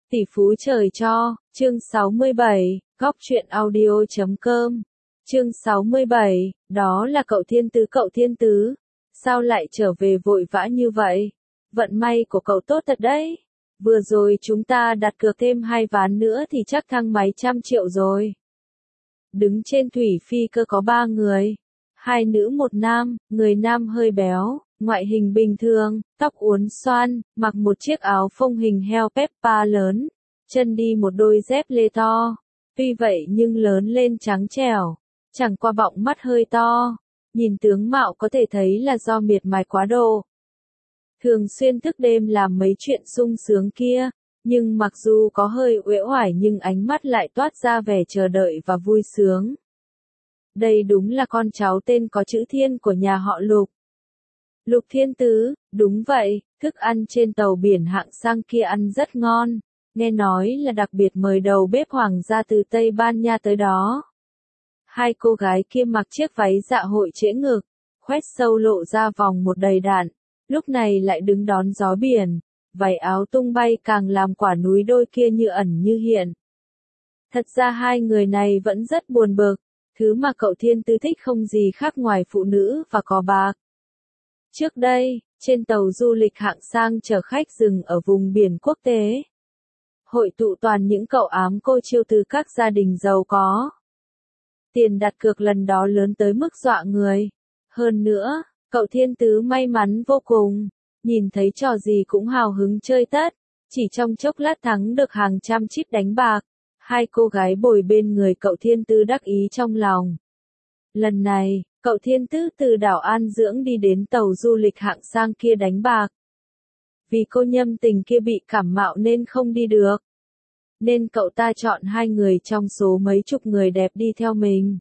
Tỷ phú trời cho, chương 67, góc truyện audio.com. Chương 67, đó là cậu thiên tứ, sao lại trở về vội vã như vậy? Vận may của cậu tốt thật đấy. Vừa rồi chúng ta đặt cược thêm 2 ván nữa thì chắc thăng mấy trăm triệu rồi. Đứng trên thủy phi cơ có 3 người, 2 nữ 1 nam, người nam hơi béo, ngoại hình bình thường, tóc uốn xoăn, mặc một chiếc áo phông hình heo Peppa lớn, chân đi một đôi dép lê to. Tuy vậy nhưng lớn lên trắng trẻo, chẳng qua bọng mắt hơi to, nhìn tướng mạo có thể thấy là do miệt mài quá độ. Thường xuyên thức đêm làm mấy chuyện sung sướng kia, nhưng mặc dù có hơi uể oải nhưng ánh mắt lại toát ra vẻ chờ đợi và vui sướng. Đây đúng là con cháu tên có chữ Thiên của nhà họ Lục. Lục Thiên Tứ, đúng vậy, thức ăn trên tàu biển hạng sang kia ăn rất ngon, nghe nói là đặc biệt mời đầu bếp hoàng gia từ Tây Ban Nha tới đó. 2 cô gái kia mặc chiếc váy dạ hội trễ ngực, khoét sâu lộ ra vòng một đầy đặn, lúc này lại đứng đón gió biển, váy áo tung bay càng làm quả núi đôi kia như ẩn như hiện. Thật ra 2 người này vẫn rất buồn bực, thứ mà cậu Thiên Tứ thích không gì khác ngoài phụ nữ và cò bạc. Trước đây, trên tàu du lịch hạng sang chở khách dừng ở vùng biển quốc tế, hội tụ toàn những cậu ám cô chiêu từ các gia đình giàu có. Tiền đặt cược lần đó lớn tới mức dọa người. Hơn nữa, cậu Thiên Tứ may mắn vô cùng, nhìn thấy trò gì cũng hào hứng chơi tất, chỉ trong chốc lát thắng được hàng trăm chip đánh bạc. 2 cô gái bồi bên người cậu Thiên Tứ đắc ý trong lòng. Lần này, cậu Thiên Tứ từ đảo An Dưỡng đi đến tàu du lịch hạng sang kia đánh bạc. Vì cô Nhâm Tình kia bị cảm mạo nên không đi được, nên cậu ta chọn 2 người trong số mấy chục người đẹp đi theo mình.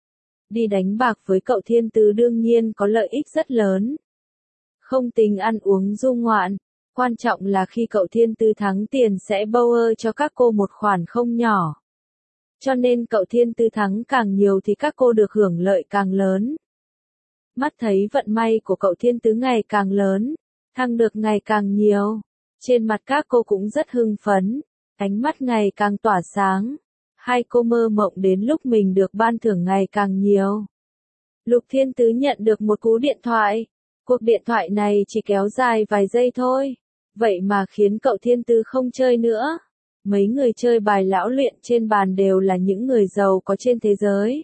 Đi đánh bạc với cậu Thiên Tứ đương nhiên có lợi ích rất lớn. Không tính ăn uống du ngoạn, quan trọng là khi cậu Thiên Tứ thắng tiền sẽ bower cho các cô một khoản không nhỏ. Cho nên cậu Thiên Tứ thắng càng nhiều thì các cô được hưởng lợi càng lớn. Mắt thấy vận may của cậu Thiên Tứ ngày càng lớn, thăng được ngày càng nhiều, trên mặt các cô cũng rất hưng phấn, ánh mắt ngày càng tỏa sáng. 2 cô mơ mộng đến lúc mình được ban thưởng ngày càng nhiều. Lục Thiên Tứ nhận được một cú điện thoại. Cuộc điện thoại này chỉ kéo dài vài giây thôi, vậy mà khiến cậu Thiên Tứ không chơi nữa. Mấy người chơi bài lão luyện trên bàn đều là những người giàu có trên thế giới.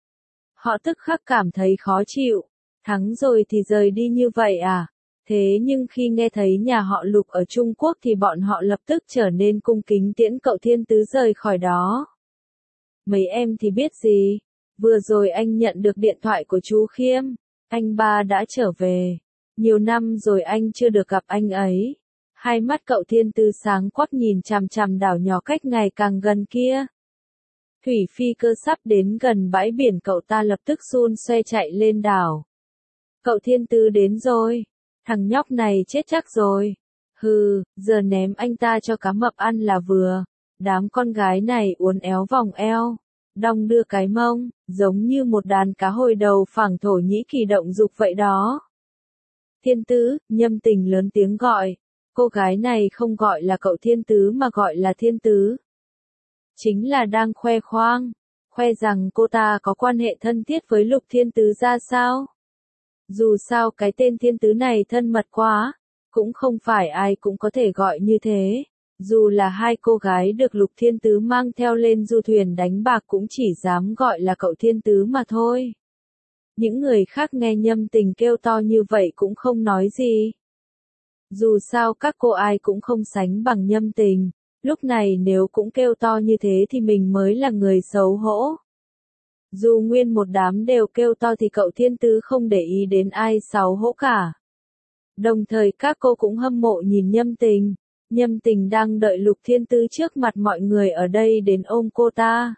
Họ tức khắc cảm thấy khó chịu, thắng rồi thì rời đi như vậy à? Thế nhưng khi nghe thấy nhà họ Lục ở Trung Quốc thì bọn họ lập tức trở nên cung kính tiễn cậu Thiên Tứ rời khỏi đó. Mấy em thì biết gì, vừa rồi anh nhận được điện thoại của chú Khiêm, anh ba đã trở về. Nhiều năm rồi anh chưa được gặp anh ấy. 2 mắt cậu Thiên Tứ sáng quắc nhìn chằm chằm đảo nhỏ cách ngày càng gần kia. Thủy phi cơ sắp đến gần bãi biển cậu ta lập tức xun xoe chạy lên đảo. Cậu Thiên Tứ đến rồi. Thằng nhóc này chết chắc rồi. Hừ, giờ ném anh ta cho cá mập ăn là vừa. Đám con gái này uốn éo vòng eo, đong đưa cái mông, giống như một đàn cá hồi đầu phẳng Thổ Nhĩ Kỳ động dục vậy đó. Thiên Tứ, Nhâm Tình lớn tiếng gọi. Cô gái này không gọi là cậu Thiên Tứ mà gọi là Thiên Tứ. Chính là đang khoe khoang, khoe rằng cô ta có quan hệ thân thiết với Lục Thiên Tứ ra sao. Dù sao cái tên Thiên Tứ này thân mật quá, cũng không phải ai cũng có thể gọi như thế. Dù là 2 cô gái được Lục Thiên Tứ mang theo lên du thuyền đánh bạc cũng chỉ dám gọi là cậu Thiên Tứ mà thôi. Những người khác nghe Nhâm Tình kêu to như vậy cũng không nói gì. Dù sao các cô ai cũng không sánh bằng Nhâm Tình, lúc này nếu cũng kêu to như thế thì mình mới là người xấu hổ. Dù nguyên một đám đều kêu to thì cậu Thiên Tứ không để ý đến ai xấu hổ cả. Đồng thời các cô cũng hâm mộ nhìn Nhâm Tình. Nhâm Tình đang đợi Lục Thiên Tứ trước mặt mọi người ở đây đến ôm cô ta,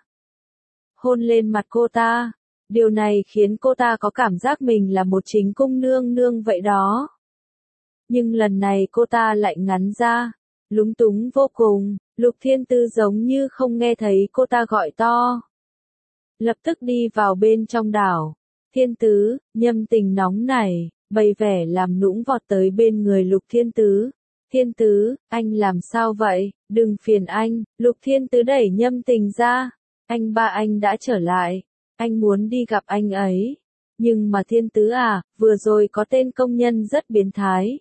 hôn lên mặt cô ta. Điều này khiến cô ta có cảm giác mình là một chính cung nương nương vậy đó. Nhưng lần này cô ta lại ngắn ra, lúng túng vô cùng. Lục Thiên Tứ giống như không nghe thấy cô ta gọi to, lập tức đi vào bên trong đảo. Thiên Tứ, Nhâm Tình nóng nảy, bày vẻ làm nũng vọt tới bên người Lục Thiên Tứ. Thiên Tứ, anh làm sao vậy, đừng phiền anh, Lục Thiên Tứ đẩy Nhâm Tình ra. Anh ba anh đã trở lại, anh muốn đi gặp anh ấy. Nhưng mà Thiên Tứ à, vừa rồi có tên công nhân rất biến thái.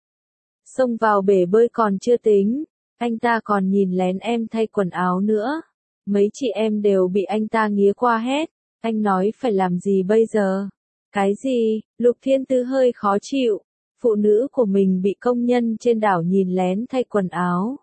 Xông vào bể bơi còn chưa tính, anh ta còn nhìn lén em thay quần áo nữa. Mấy chị em đều bị anh ta nghía qua hết, anh nói phải làm gì bây giờ? Cái gì? Lục Thiên Tứ hơi khó chịu, phụ nữ của mình bị công nhân trên đảo nhìn lén thay quần áo.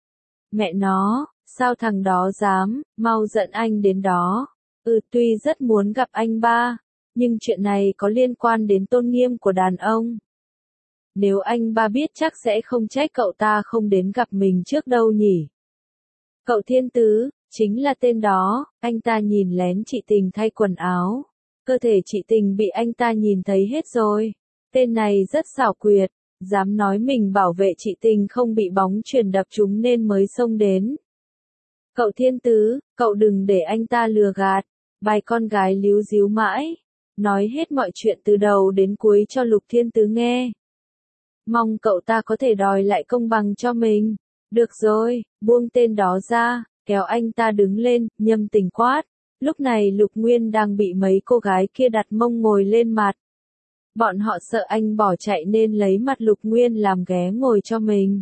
Mẹ nó, sao thằng đó dám, mau dẫn anh đến đó. Tuy rất muốn gặp anh ba, nhưng chuyện này có liên quan đến tôn nghiêm của đàn ông. Nếu anh ba biết chắc sẽ không trách cậu ta không đến gặp mình trước đâu nhỉ. Cậu Thiên Tứ, chính là tên đó, anh ta nhìn lén chị Tình thay quần áo. Cơ thể chị Tình bị anh ta nhìn thấy hết rồi. Tên này rất xảo quyệt, dám nói mình bảo vệ chị Tình không bị bóng chuyền đập trúng nên mới xông đến. Cậu Thiên Tứ, cậu đừng để anh ta lừa gạt. Bài con gái líu díu mãi, nói hết mọi chuyện từ đầu đến cuối cho Lục Thiên Tứ nghe. Mong cậu ta có thể đòi lại công bằng cho mình. Được rồi, buông tên đó ra, kéo anh ta đứng lên, Nhâm Tình quát. Lúc này Lục Nguyên đang bị mấy cô gái kia đặt mông ngồi lên mặt. Bọn họ sợ anh bỏ chạy nên lấy mặt Lục Nguyên làm ghế ngồi cho mình.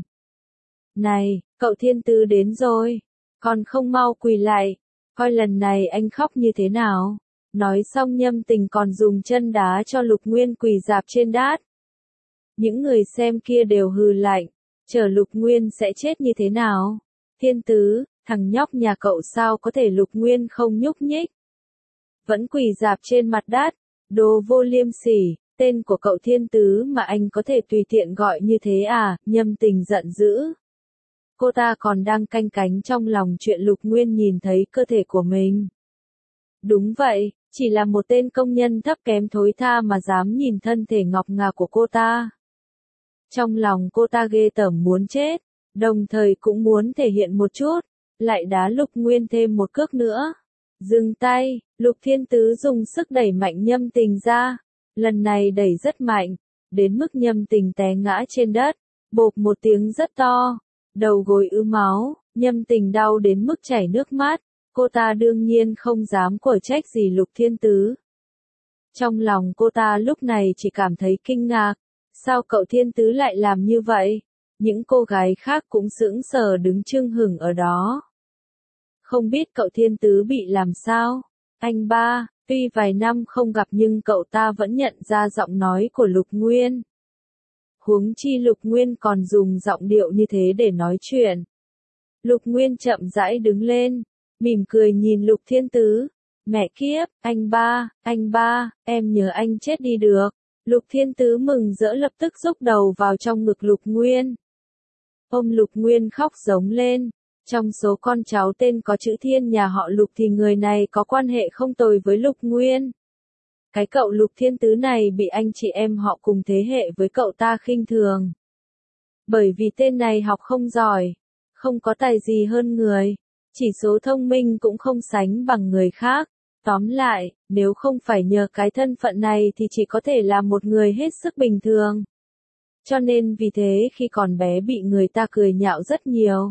Này, cậu Thiên Tứ đến rồi, còn không mau quỳ lại, coi lần này anh khóc như thế nào. Nói xong Nhâm Tình còn dùng chân đá cho Lục Nguyên quỳ rạp trên đát. Những người xem kia đều hừ lạnh, chờ Lục Nguyên sẽ chết như thế nào. Thiên Tứ, thằng nhóc nhà cậu sao có thể Lục Nguyên không nhúc nhích. Vẫn quỳ rạp trên mặt đát, đồ vô liêm sỉ, tên của cậu Thiên Tứ mà anh có thể tùy tiện gọi như thế à, Nhâm Tình giận dữ. Cô ta còn đang canh cánh trong lòng chuyện Lục Nguyên nhìn thấy cơ thể của mình. Đúng vậy, chỉ là một tên công nhân thấp kém thối tha mà dám nhìn thân thể ngọc ngà của cô ta. Trong lòng cô ta ghê tởm muốn chết, đồng thời cũng muốn thể hiện một chút, lại đá Lục Nguyên thêm một cước nữa. Dừng tay, Lục Thiên Tứ dùng sức đẩy mạnh Nhâm Tình ra, lần này đẩy rất mạnh, đến mức Nhâm Tình té ngã trên đất, bộp một tiếng rất to, đầu gối ứ máu, Nhâm Tình đau đến mức chảy nước mắt, cô ta đương nhiên không dám quở trách gì Lục Thiên Tứ. Trong lòng cô ta lúc này chỉ cảm thấy kinh ngạc, sao cậu Thiên Tứ lại làm như vậy? Những cô gái khác cũng sững sờ đứng chưng hửng ở đó. Không biết cậu Thiên Tứ bị làm sao? Anh ba, tuy vài năm không gặp nhưng cậu ta vẫn nhận ra giọng nói của Lục Nguyên. Huống chi Lục Nguyên còn dùng giọng điệu như thế để nói chuyện. Lục Nguyên chậm rãi đứng lên, mỉm cười nhìn Lục Thiên Tứ. Mẹ kiếp, anh ba, em nhớ anh chết đi được. Lục Thiên Tứ mừng rỡ lập tức rúc đầu vào trong ngực Lục Nguyên. Ôm Lục Nguyên khóc giống lên. Trong số con cháu tên có chữ Thiên nhà họ Lục thì người này có quan hệ không tồi với Lục Nguyên. Cái cậu Lục Thiên Tứ này bị anh chị em họ cùng thế hệ với cậu ta khinh thường. Bởi vì tên này học không giỏi, không có tài gì hơn người, chỉ số thông minh cũng không sánh bằng người khác. Tóm lại, nếu không phải nhờ cái thân phận này thì chỉ có thể là một người hết sức bình thường. Cho nên vì thế khi còn bé bị người ta cười nhạo rất nhiều.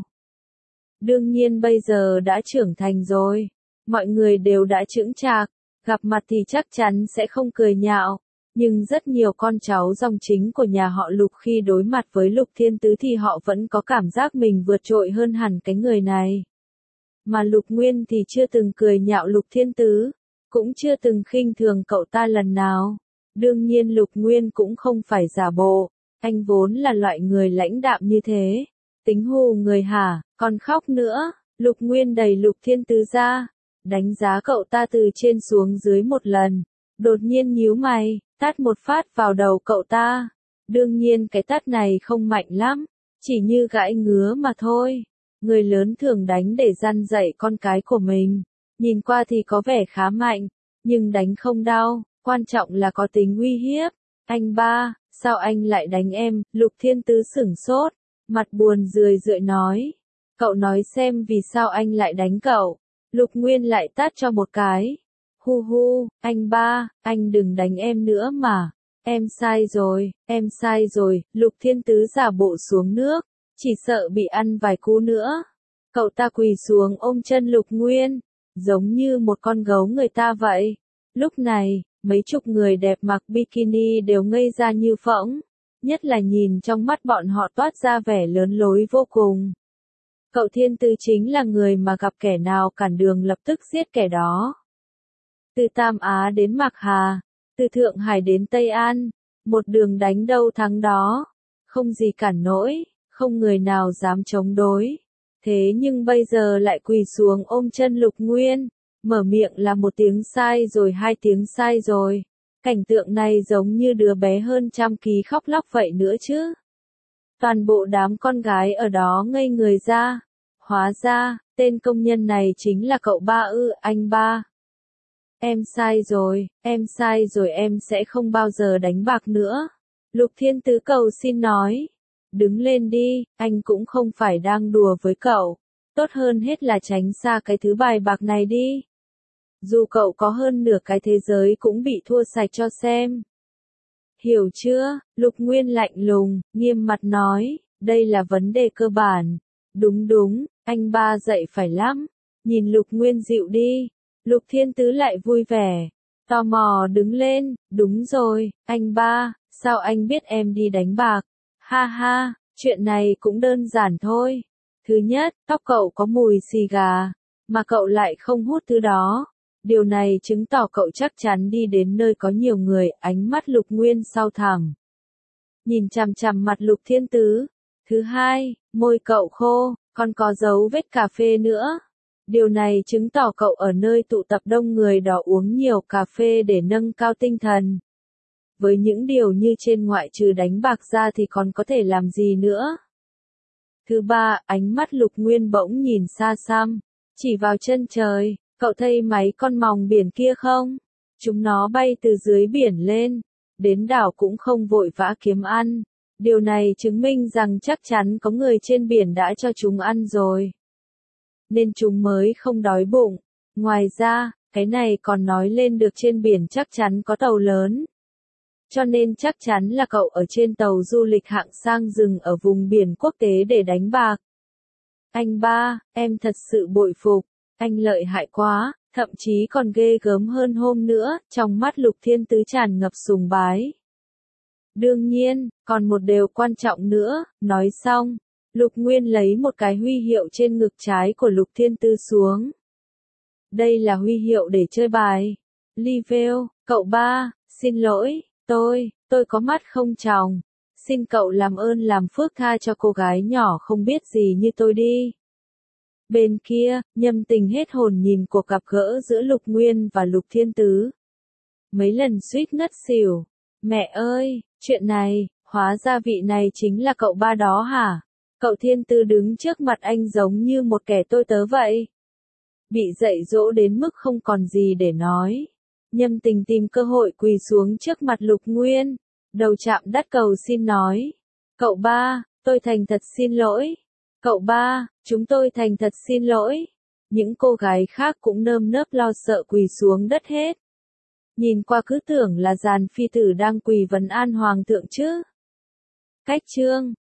Đương nhiên bây giờ đã trưởng thành rồi, mọi người đều đã chững chạc, gặp mặt thì chắc chắn sẽ không cười nhạo. Nhưng rất nhiều con cháu dòng chính của nhà họ Lục khi đối mặt với Lục Thiên Tứ thì họ vẫn có cảm giác mình vượt trội hơn hẳn cái người này. Mà Lục Nguyên thì chưa từng cười nhạo Lục Thiên Tứ, cũng chưa từng khinh thường cậu ta lần nào. Đương nhiên Lục Nguyên cũng không phải giả bộ, anh vốn là loại người lãnh đạm như thế. Tính hù người hả, còn khóc nữa. Lục Nguyên đẩy Lục Thiên Tứ ra, đánh giá cậu ta từ trên xuống dưới một lần. Đột nhiên nhíu mày, tát một phát vào đầu cậu ta. Đương nhiên cái tát này không mạnh lắm, chỉ như gãi ngứa mà thôi. Người lớn thường đánh để răn dạy con cái của mình. Nhìn qua thì có vẻ khá mạnh, nhưng đánh không đau, quan trọng là có tính uy hiếp. Anh ba, sao anh lại đánh em? Lục Thiên Tứ sửng sốt, mặt buồn rười rượi nói. Cậu nói xem vì sao anh lại đánh cậu. Lục Nguyên lại tát cho một cái. Hu hu, anh ba, anh đừng đánh em nữa mà. em sai rồi, Lục Thiên Tứ giả bộ xuống nước, chỉ sợ bị ăn vài cú nữa. Cậu ta quỳ xuống ôm chân Lục Nguyên, giống như một con gấu người ta vậy. Lúc này, mấy chục người đẹp mặc bikini đều ngây ra như phỗng, nhất là nhìn trong mắt bọn họ toát ra vẻ lớn lối vô cùng. Cậu Thiên Tứ chính là người mà gặp kẻ nào cản đường lập tức giết kẻ đó. Từ Tam Á đến Mạc Hà, từ Thượng Hải đến Tây An, một đường đánh đâu thắng đó, không gì cản nổi, không người nào dám chống đối. Thế nhưng bây giờ lại quỳ xuống ôm chân Lục Nguyên, mở miệng là một tiếng sai rồi hai tiếng sai rồi. Cảnh tượng này giống như đứa bé hơn trăm ký khóc lóc vậy nữa chứ. Toàn bộ đám con gái ở đó ngây người ra. Hóa ra, tên công nhân này chính là cậu ba ư, anh ba. Em sai rồi, em sẽ không bao giờ đánh bạc nữa. Lục Thiên Tứ cầu xin nói. Đứng lên đi, anh cũng không phải đang đùa với cậu. Tốt hơn hết là tránh xa cái thứ bài bạc này đi. Dù cậu có hơn nửa cái thế giới cũng bị thua sạch cho xem. Hiểu chưa? Lục Nguyên lạnh lùng, nghiêm mặt nói, đây là vấn đề cơ bản. Đúng, anh ba dạy phải lắm. Nhìn Lục Nguyên dịu đi. Lục Thiên Tứ lại vui vẻ. Tò mò đứng lên, đúng rồi, anh ba, sao anh biết em đi đánh bạc? Ha ha, chuyện này cũng đơn giản thôi. Thứ nhất, tóc cậu có mùi xì gà, mà cậu lại không hút thứ đó. Điều này chứng tỏ cậu chắc chắn đi đến nơi có nhiều người. Ánh mắt Lục Nguyên sau thẳm, nhìn chằm chằm mặt Lục Thiên Tứ. Thứ hai, môi cậu khô, còn có dấu vết cà phê nữa. Điều này chứng tỏ cậu ở nơi tụ tập đông người đó uống nhiều cà phê để nâng cao tinh thần. Với những điều như trên ngoại trừ đánh bạc ra thì còn có thể làm gì nữa? Thứ ba, ánh mắt Lục Nguyên bỗng nhìn xa xăm, chỉ vào chân trời. Cậu thấy mấy con mòng biển kia không? Chúng nó bay từ dưới biển lên, đến đảo cũng không vội vã kiếm ăn. Điều này chứng minh rằng chắc chắn có người trên biển đã cho chúng ăn rồi. Nên chúng mới không đói bụng. Ngoài ra, cái này còn nói lên được trên biển chắc chắn có tàu lớn. Cho nên chắc chắn là cậu ở trên tàu du lịch hạng sang dừng ở vùng biển quốc tế để đánh bạc. Anh ba, em thật sự bội phục. Anh lợi hại quá, thậm chí còn ghê gớm hơn hôm nữa. Trong mắt Lục Thiên Tứ tràn ngập sùng bái. Đương nhiên, còn một điều quan trọng nữa. Nói xong, Lục Nguyên lấy một cái huy hiệu trên ngực trái của Lục Thiên Tứ xuống. Đây là huy hiệu để chơi bài. Liveo, cậu ba, xin lỗi, tôi có mắt không tròng. Xin cậu làm ơn làm phước tha cho cô gái nhỏ không biết gì như tôi đi. Bên kia, Nhâm Tình hết hồn nhìn cuộc gặp gỡ giữa Lục Nguyên và Lục Thiên Tứ. Mấy lần suýt ngất xỉu. Mẹ ơi, chuyện này, hóa ra vị này chính là cậu ba đó hả? Cậu Thiên Tứ đứng trước mặt anh giống như một kẻ tôi tớ vậy. Bị dạy dỗ đến mức không còn gì để nói. Nhâm Tình tìm cơ hội quỳ xuống trước mặt Lục Nguyên. Đầu chạm đất cầu xin nói. Cậu ba, tôi thành thật xin lỗi. Cậu ba, chúng tôi thành thật xin lỗi. Những cô gái khác cũng nơm nớp lo sợ quỳ xuống đất hết. Nhìn qua cứ tưởng là dàn phi tử đang quỳ vấn an hoàng thượng chứ. Cách chương